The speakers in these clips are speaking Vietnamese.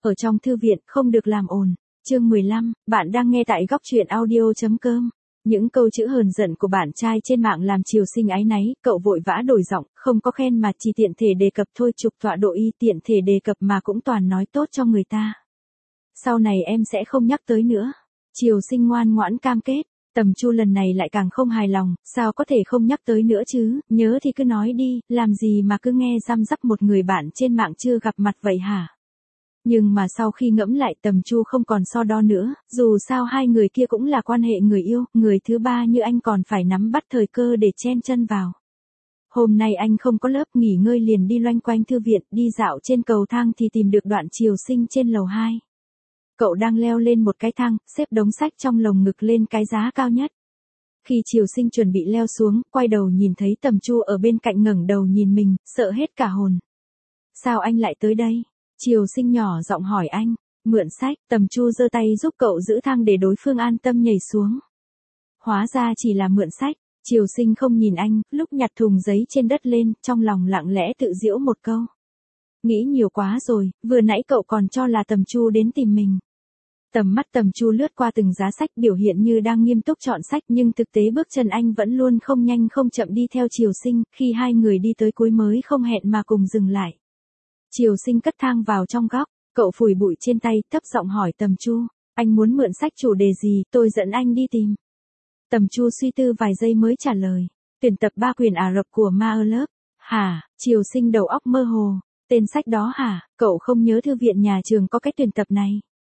Ở trong thư viện không được làm ồn. Chương 15, bạn đang nghe tại góc truyện audio.com. Những câu chữ hờn giận của bạn trai trên mạng làm Triều Sinh áy náy, cậu vội vã đổi giọng, không có khen mà chỉ tiện thể đề cập thôi, trục tọa độ y tiện thể đề cập mà cũng toàn nói tốt cho người ta. Sau này em sẽ không nhắc tới nữa. Triều Sinh ngoan ngoãn cam kết. Tầm Chu lần này lại càng không hài lòng, sao có thể không nhắc tới nữa chứ, nhớ thì cứ nói đi, làm gì mà cứ nghe răm rắp một người bạn trên mạng chưa gặp mặt vậy hả? Nhưng mà sau khi ngẫm lại Tầm Chu không còn so đo nữa, dù sao hai người kia cũng là quan hệ người yêu, người thứ ba như anh còn phải nắm bắt thời cơ để chen chân vào. Hôm nay anh không có lớp, nghỉ ngơi liền đi loanh quanh thư viện, đi dạo trên cầu thang thì tìm được Đoạn Triều Sinh trên lầu 2. Cậu đang leo lên một cái thang, xếp đống sách trong lồng ngực lên cái giá cao nhất. Khi Triều Sinh chuẩn bị leo xuống, quay đầu nhìn thấy Tầm Chu ở bên cạnh ngẩng đầu nhìn mình, sợ hết cả hồn. Sao anh lại tới đây? Triều Sinh nhỏ giọng hỏi anh. Mượn sách. Tầm Chu giơ tay giúp cậu giữ thang để đối phương an tâm nhảy xuống. Hóa ra chỉ là mượn sách. Triều Sinh không nhìn anh, lúc nhặt thùng giấy trên đất lên, trong lòng lặng lẽ tự giễu một câu. Nghĩ nhiều quá rồi, vừa nãy cậu còn cho là Tầm Chu đến tìm mình. Tầm mắt Tầm Chu lướt qua từng giá sách, biểu hiện như đang nghiêm túc chọn sách, nhưng thực tế bước chân anh vẫn luôn không nhanh không chậm đi theo Triều Sinh, khi hai người đi tới cuối mới không hẹn mà cùng dừng lại. Triều Sinh cất thang vào trong góc, cậu phủi bụi trên tay, thấp giọng hỏi Tầm Chu, anh muốn mượn sách chủ đề gì, tôi dẫn anh đi tìm. Tầm Chu suy tư vài giây mới trả lời, tuyển tập 3 quyển Ả Rập của Ma Lớp. Hả? Triều Sinh đầu óc mơ hồ, tên sách đó hả, cậu không nhớ thư viện nhà trường có cái tuyển tập này.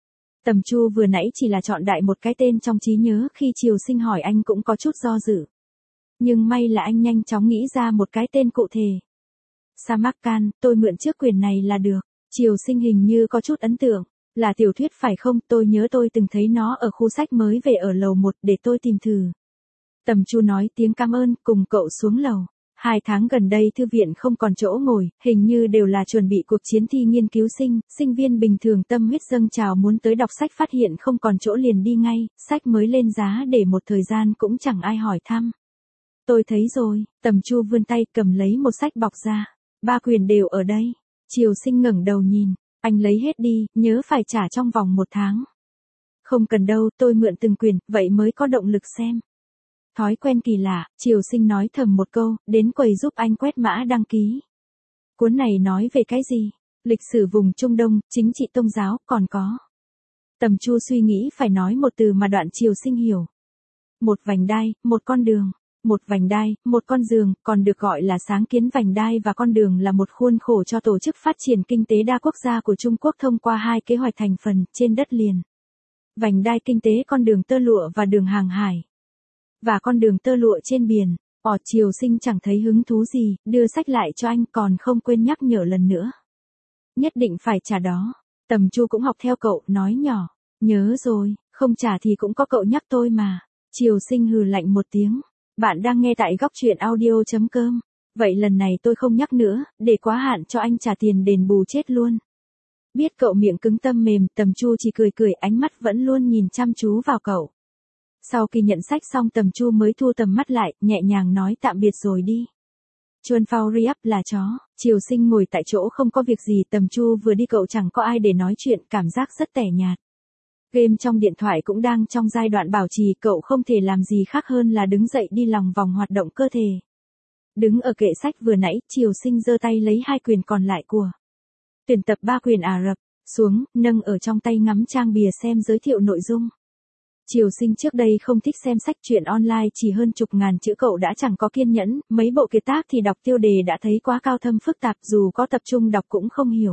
Tầm Chu vừa nãy chỉ là chọn đại một cái tên trong trí nhớ, khi Triều Sinh hỏi anh cũng có chút do dự. Nhưng may là anh nhanh chóng nghĩ ra một cái tên cụ thể. Samarkand, tôi mượn trước quyển này là được. Triều Sinh hình như có chút ấn tượng. Là tiểu thuyết phải không, tôi nhớ tôi từng thấy nó ở khu sách mới về ở lầu 1, để tôi tìm thử. Tầm Chu nói tiếng cảm ơn, cùng cậu xuống lầu. 2 tháng gần đây thư viện không còn chỗ ngồi, hình như đều là chuẩn bị cuộc chiến thi nghiên cứu sinh, sinh viên bình thường tâm huyết dâng trào muốn tới đọc sách, phát hiện không còn chỗ liền đi ngay, sách mới lên giá để một thời gian cũng chẳng ai hỏi thăm. Tôi thấy rồi. Tầm Chu vươn tay cầm lấy một sách bọc ra. 3 quyển đều ở đây. Triều Sinh ngẩng đầu nhìn, anh lấy hết đi, nhớ phải trả trong vòng 1 tháng. Không cần đâu, tôi mượn từng quyển, vậy mới có động lực xem. Thói quen kỳ lạ, Triều Sinh nói thầm một câu, đến quầy giúp anh quét mã đăng ký. Cuốn này nói về cái gì? Lịch sử vùng Trung Đông, chính trị tôn giáo, còn có. Tầm Chu suy nghĩ phải nói một từ mà Đoạn Triều Sinh hiểu. Một vành đai, một con đường. Một vành đai, một con giường, còn được gọi là sáng kiến. Vành đai và con đường là một khuôn khổ cho tổ chức phát triển kinh tế đa quốc gia của Trung Quốc thông qua 2 kế hoạch thành phần trên đất liền. Vành đai kinh tế, con đường tơ lụa và đường hàng hải. Và con đường tơ lụa trên biển. Triều Sinh chẳng thấy hứng thú gì, đưa sách lại cho anh, còn không quên nhắc nhở lần nữa. Nhất định phải trả đó. Tầm Chu cũng học theo cậu, nói nhỏ. Nhớ rồi, không trả thì cũng có cậu nhắc tôi mà. Triều Sinh hừ lạnh một tiếng. Bạn đang nghe tại góc truyện audio.com. Vậy lần này tôi không nhắc nữa, để quá hạn cho anh trả tiền đền bù chết luôn. Biết cậu miệng cứng tâm mềm, Tầm Chu chỉ cười cười, ánh mắt vẫn luôn nhìn chăm chú vào cậu. Sau khi nhận sách xong Tầm Chu mới thu tầm mắt lại, nhẹ nhàng nói tạm biệt rồi đi. Chuan phao riap là chó. Triều Sinh ngồi tại chỗ không có việc gì, Tầm Chu vừa đi cậu chẳng có ai để nói chuyện, cảm giác rất tẻ nhạt. Game trong điện thoại cũng đang trong giai đoạn bảo trì, cậu không thể làm gì khác hơn là đứng dậy đi lòng vòng hoạt động cơ thể. Đứng ở kệ sách vừa nãy, Triều Sinh giơ tay lấy 2 quyển còn lại của tuyển tập 3 quyển Ả Rập xuống, nâng ở trong tay ngắm trang bìa xem giới thiệu nội dung. Triều Sinh trước đây không thích xem sách truyện online chỉ hơn chục ngàn chữ, cậu đã chẳng có kiên nhẫn, mấy bộ kiệt tác thì đọc tiêu đề đã thấy quá cao thâm phức tạp, dù có tập trung đọc cũng không hiểu.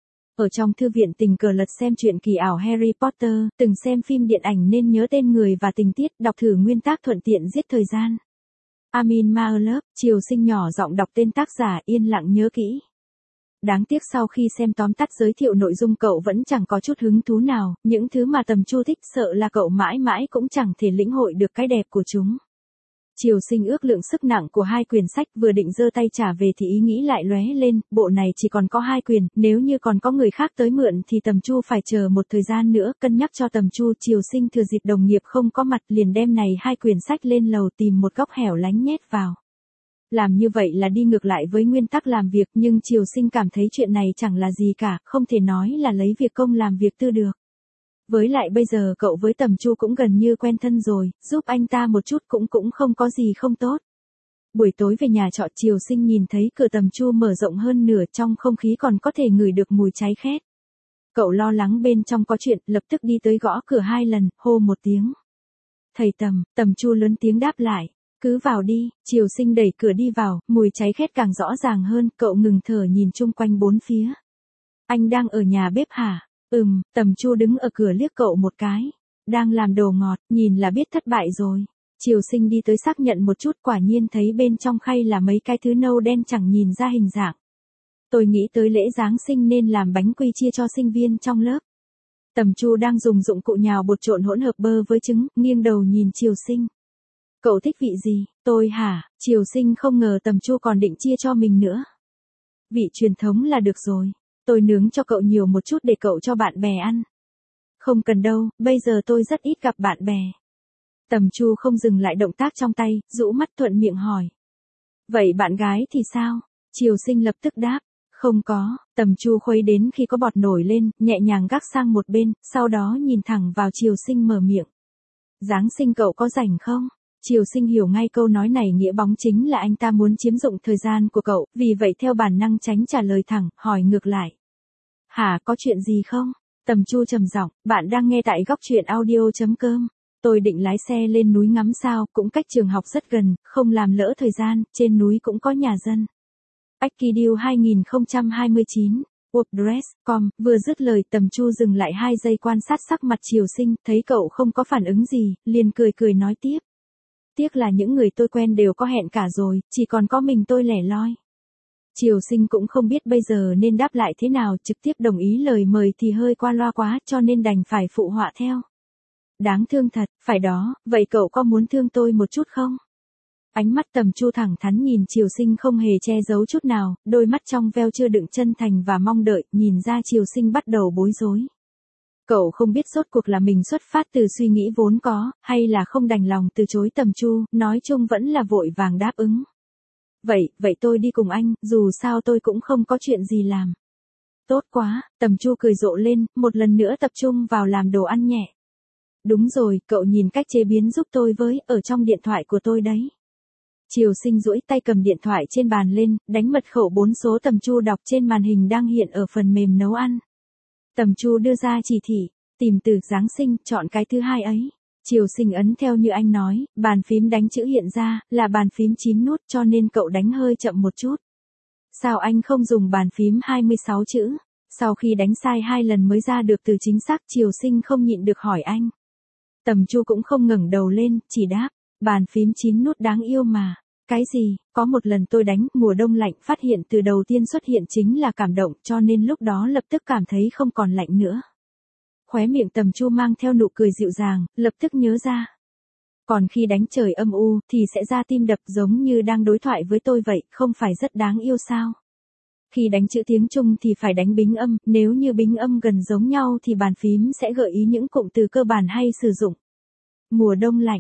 Ở trong thư viện tình cờ lật xem truyện kỳ ảo Harry Potter, từng xem phim điện ảnh nên nhớ tên người và tình tiết, đọc thử nguyên tác thuận tiện giết thời gian. Amin Maalouf. Triều Sinh nhỏ giọng đọc tên tác giả, yên lặng nhớ kỹ. Đáng tiếc sau khi xem tóm tắt giới thiệu nội dung cậu vẫn chẳng có chút hứng thú nào, những thứ mà Tầm Chu thích sợ là cậu mãi mãi cũng chẳng thể lĩnh hội được cái đẹp của chúng. Triều Sinh ước lượng sức nặng của 2 quyển sách, vừa định giơ tay trả về thì ý nghĩ lại lóe lên, bộ này chỉ còn có 2 quyển, nếu như còn có người khác tới mượn thì Tầm Chu phải chờ một thời gian nữa. Cân nhắc cho Tầm Chu, Triều Sinh thừa dịp đồng nghiệp không có mặt liền đem này 2 quyển sách lên lầu, tìm một góc hẻo lánh nhét vào. Làm như vậy là đi ngược lại với nguyên tắc làm việc, nhưng Triều Sinh cảm thấy chuyện này chẳng là gì cả, không thể nói là lấy việc công làm việc tư được. Với lại bây giờ cậu với Tầm Chu cũng gần như quen thân rồi, giúp anh ta một chút cũng không có gì không tốt. Buổi tối về nhà trọ, Triều Sinh nhìn thấy cửa Tầm Chu mở rộng hơn nửa, trong không khí còn có thể ngửi được mùi cháy khét. Cậu lo lắng bên trong có chuyện, lập tức đi tới gõ cửa 2 lần, hô một tiếng. Thầy Tầm Chu lớn tiếng đáp lại. Cứ vào đi. Triều Sinh đẩy cửa đi vào, mùi cháy khét càng rõ ràng hơn, cậu ngừng thở nhìn chung quanh bốn phía. Anh đang ở nhà bếp hả? Tầm Chu đứng ở cửa liếc cậu một cái. Đang làm đồ ngọt, nhìn là biết thất bại rồi. Triều Sinh đi tới xác nhận một chút, quả nhiên thấy bên trong khay là mấy cái thứ nâu đen chẳng nhìn ra hình dạng. Tôi nghĩ tới lễ Giáng sinh nên làm bánh quy chia cho sinh viên trong lớp. Tầm Chu đang dùng dụng cụ nhào bột trộn hỗn hợp bơ với trứng, nghiêng đầu nhìn Triều Sinh. Cậu thích vị gì? Tôi hả? Triều Sinh không ngờ Tầm Chu còn định chia cho mình nữa. Vị truyền thống là được rồi. Tôi nướng cho cậu nhiều một chút để cậu cho bạn bè ăn. Không cần đâu, bây giờ tôi rất ít gặp bạn bè. Tầm Chu không dừng lại động tác trong tay, rũ mắt thuận miệng hỏi. Vậy bạn gái thì sao? Triều Sinh lập tức đáp. Không có. Tầm Chu khuấy đến khi có bọt nổi lên, nhẹ nhàng gác sang một bên, sau đó nhìn thẳng vào Triều Sinh mở miệng. Giáng sinh cậu có rảnh không? Triều Sinh hiểu ngay câu nói này nghĩa bóng chính là anh ta muốn chiếm dụng thời gian của cậu, vì vậy theo bản năng tránh trả lời thẳng, hỏi ngược lại. Hả, có chuyện gì không? Tầm Chu trầm giọng, bạn đang nghe tại góc truyện audio.com. Tôi định lái xe lên núi ngắm sao, cũng cách trường học rất gần, không làm lỡ thời gian, trên núi cũng có nhà dân. Akidiu 2029, Wordpress.com, vừa dứt lời Tầm Chu dừng lại 2 giây quan sát sắc mặt Triều Sinh, thấy cậu không có phản ứng gì, liền cười nói tiếp. Tiếc là những người tôi quen đều có hẹn cả rồi, chỉ còn có mình tôi lẻ loi. Triều Sinh cũng không biết bây giờ nên đáp lại thế nào, trực tiếp đồng ý lời mời thì hơi qua loa quá, cho nên đành phải phụ họa theo. Đáng thương thật, phải đó, vậy cậu có muốn thương tôi một chút không? Ánh mắt Tầm Chu thẳng thắn nhìn Triều Sinh không hề che giấu chút nào, đôi mắt trong veo chưa đựng chân thành và mong đợi, nhìn ra Triều Sinh bắt đầu bối rối. Cậu không biết rốt cuộc là mình xuất phát từ suy nghĩ vốn có, hay là không đành lòng từ chối Tầm Chu, nói chung vẫn là vội vàng đáp ứng. Vậy tôi đi cùng anh, dù sao tôi cũng không có chuyện gì làm. Tốt quá, Tầm Chu cười rộ lên, một lần nữa tập trung vào làm đồ ăn nhẹ. Đúng rồi, cậu nhìn cách chế biến giúp tôi với, ở trong điện thoại của tôi đấy. Triều Sinh duỗi tay cầm điện thoại trên bàn lên, đánh mật khẩu 4 số Tầm Chu đọc trên màn hình đang hiện ở phần mềm nấu ăn. Tầm Chu đưa ra chỉ thị, tìm từ Giáng sinh, chọn cái thứ 2 ấy. Triều Sinh ấn theo như anh nói, bàn phím đánh chữ hiện ra, là bàn phím 9 nút cho nên cậu đánh hơi chậm một chút. Sao anh không dùng bàn phím 26 chữ? Sau khi đánh sai 2 lần mới ra được từ chính xác, Triều Sinh không nhịn được hỏi anh. Tầm Chu cũng không ngẩng đầu lên, chỉ đáp, bàn phím 9 nút đáng yêu mà. Cái gì? Có một lần tôi đánh, mùa đông lạnh, phát hiện từ đầu tiên xuất hiện chính là cảm động, cho nên lúc đó lập tức cảm thấy không còn lạnh nữa. Khóe miệng Tầm Chu mang theo nụ cười dịu dàng, lập tức nhớ ra. Còn khi đánh trời âm u, thì sẽ ra tim đập giống như đang đối thoại với tôi vậy, không phải rất đáng yêu sao? Khi đánh chữ tiếng Trung thì phải đánh bính âm, nếu như bính âm gần giống nhau thì bàn phím sẽ gợi ý những cụm từ cơ bản hay sử dụng. Mùa đông lạnh,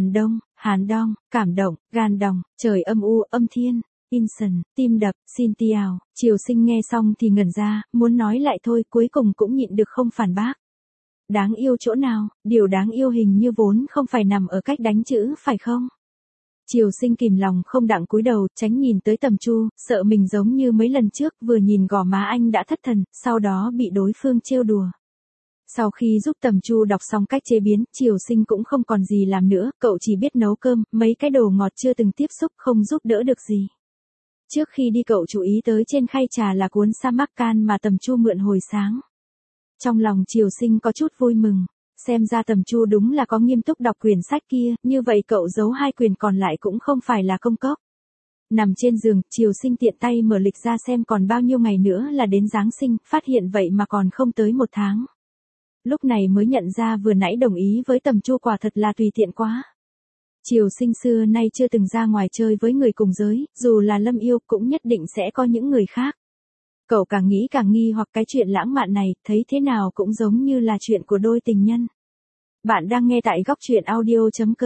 hàn đông, cảm động, gan đồng, trời âm u, âm thiên, Inson, tim đập, xin tiào. Triều Sinh nghe xong thì ngẩn ra, muốn nói lại thôi, cuối cùng cũng nhịn được không phản bác. Đáng yêu chỗ nào, điều đáng yêu hình như vốn không phải nằm ở cách đánh chữ, phải không? Triều Sinh kìm lòng không đặng cúi đầu, tránh nhìn tới Tầm Chu, sợ mình giống như mấy lần trước, vừa nhìn gò má anh đã thất thần, sau đó bị đối phương trêu đùa. Sau khi giúp Tầm Chu đọc xong cách chế biến, Triều Sinh cũng không còn gì làm nữa, cậu chỉ biết nấu cơm, mấy cái đồ ngọt chưa từng tiếp xúc không giúp đỡ được gì. Trước khi đi cậu chú ý tới trên khay trà là cuốn Samarkand mà Tầm Chu mượn hồi sáng. Trong lòng Triều Sinh có chút vui mừng, xem ra Tầm Chu đúng là có nghiêm túc đọc quyển sách kia, như vậy cậu giấu 2 quyển còn lại cũng không phải là công cốc. Nằm trên giường, Triều Sinh tiện tay mở lịch ra xem còn bao nhiêu ngày nữa là đến Giáng sinh, phát hiện vậy mà còn không tới 1 tháng. Lúc này mới nhận ra vừa nãy đồng ý với Tầm Chu quả thật là tùy tiện quá. Triều Sinh xưa nay chưa từng ra ngoài chơi với người cùng giới, dù là Lâm Yêu cũng nhất định sẽ có những người khác. Cậu càng nghĩ càng nghi hoặc cái chuyện lãng mạn này, thấy thế nào cũng giống như là chuyện của đôi tình nhân. Bạn đang nghe tại góc truyện audio.com.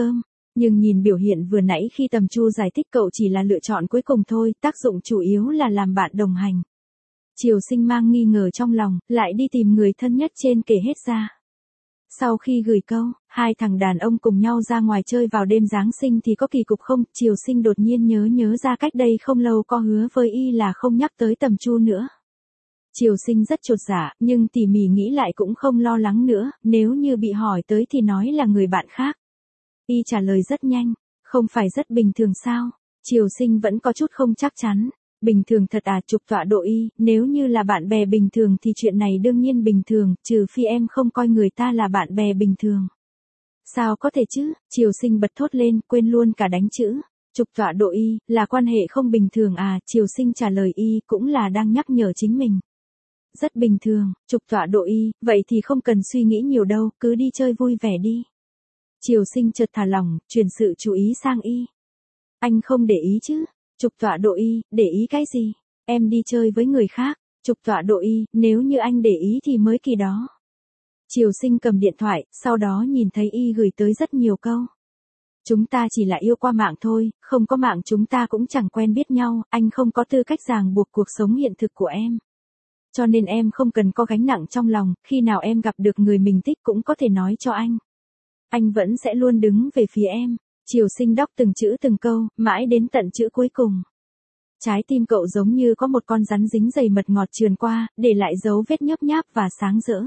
Nhưng nhìn biểu hiện vừa nãy khi Tầm Chu giải thích cậu chỉ là lựa chọn cuối cùng thôi, tác dụng chủ yếu là làm bạn đồng hành. Triều Sinh mang nghi ngờ trong lòng, lại đi tìm người thân nhất trên kể hết ra. Sau khi gửi câu, hai thằng đàn ông cùng nhau ra ngoài chơi vào đêm Giáng sinh thì có kỳ cục không, Triều Sinh đột nhiên nhớ ra cách đây không lâu có hứa với y là không nhắc tới Tầm Chu nữa. Triều Sinh rất chột dạ, nhưng tỉ mỉ nghĩ lại cũng không lo lắng nữa, nếu như bị hỏi tới thì nói là người bạn khác. Y trả lời rất nhanh, không phải rất bình thường sao? Triều Sinh vẫn có chút không chắc chắn. Bình thường thật à, Trục Tọa độ Y, nếu như là bạn bè bình thường thì chuyện này đương nhiên bình thường, trừ phi em không coi người ta là bạn bè bình thường. Sao có thể chứ? Triều Sinh bật thốt lên, quên luôn cả đánh chữ. Trục Tọa độ Y, là quan hệ không bình thường à? Triều Sinh trả lời Y cũng là đang nhắc nhở chính mình. Rất bình thường, Trục Tọa độ Y, vậy thì không cần suy nghĩ nhiều đâu, cứ đi chơi vui vẻ đi. Triều Sinh chợt thả lỏng, chuyển sự chú ý sang Y. Anh không để ý chứ? Trục Tọa độ Y, để ý cái gì? Em đi chơi với người khác. Trục Tọa độ Y, nếu như anh để ý thì mới kỳ đó. Triều Sinh cầm điện thoại, sau đó nhìn thấy Y gửi tới rất nhiều câu. Chúng ta chỉ là yêu qua mạng thôi, không có mạng chúng ta cũng chẳng quen biết nhau, anh không có tư cách ràng buộc cuộc sống hiện thực của em. Cho nên em không cần có gánh nặng trong lòng, khi nào em gặp được người mình thích cũng có thể nói cho anh. Anh vẫn sẽ luôn đứng về phía em. Triều Sinh đọc từng chữ từng câu, mãi đến tận chữ cuối cùng. Trái tim cậu giống như có một con rắn dính dày mật ngọt trườn qua, để lại dấu vết nhấp nháp và sáng rỡ.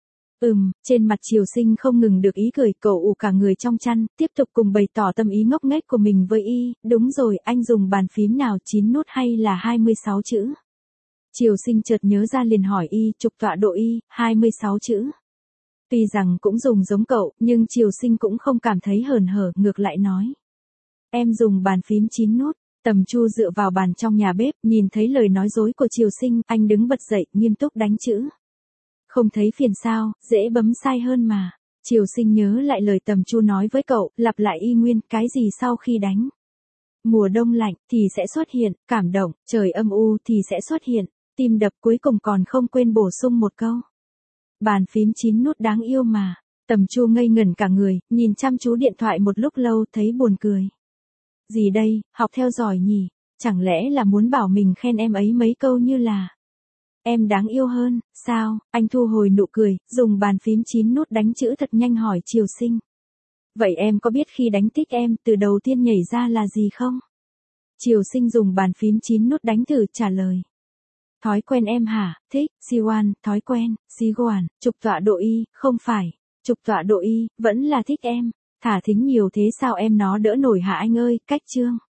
Trên mặt Triều Sinh không ngừng được ý cười, cậu ù cả người trong chăn, tiếp tục cùng bày tỏ tâm ý ngốc nghếch của mình với Y. Đúng rồi, anh dùng bàn phím nào, 9 nút hay là 26 chữ? Triều Sinh chợt nhớ ra liền hỏi Y, Trục Tọa độ Y, 26 chữ. Tuy rằng cũng dùng giống cậu, nhưng Triều Sinh cũng không cảm thấy hờn hở, ngược lại nói. Em dùng bàn phím 9 nút. Tầm Chu dựa vào bàn trong nhà bếp, nhìn thấy lời nói dối của Triều Sinh, anh đứng bật dậy, nghiêm túc đánh chữ. Không thấy phiền sao, dễ bấm sai hơn mà. Triều Sinh nhớ lại lời Tầm Chu nói với cậu, lặp lại y nguyên, cái gì sau khi đánh. Mùa đông lạnh, thì sẽ xuất hiện, cảm động, trời âm u thì sẽ xuất hiện, tim đập, cuối cùng còn không quên bổ sung một câu. Bàn phím 9 nút đáng yêu mà. Tầm Chu ngây ngẩn cả người, nhìn chăm chú điện thoại một lúc lâu thấy buồn cười. Gì đây, học theo giỏi nhỉ, chẳng lẽ là muốn bảo mình khen em ấy mấy câu như là em đáng yêu hơn, sao? Anh thu hồi nụ cười, dùng bàn phím 9 nút đánh chữ thật nhanh hỏi Triều Sinh. Vậy em có biết khi đánh tích em, từ đầu tiên nhảy ra là gì không? Triều Sinh dùng bàn phím 9 nút đánh thử trả lời. Thói quen em hả? Thích, Siwan, thói quen, Siwan, Trục Tọa độ Y, không phải. Trục Tọa độ Y, vẫn là thích em. Thả thính nhiều thế sao em nó đỡ nổi hả anh ơi, cách chương.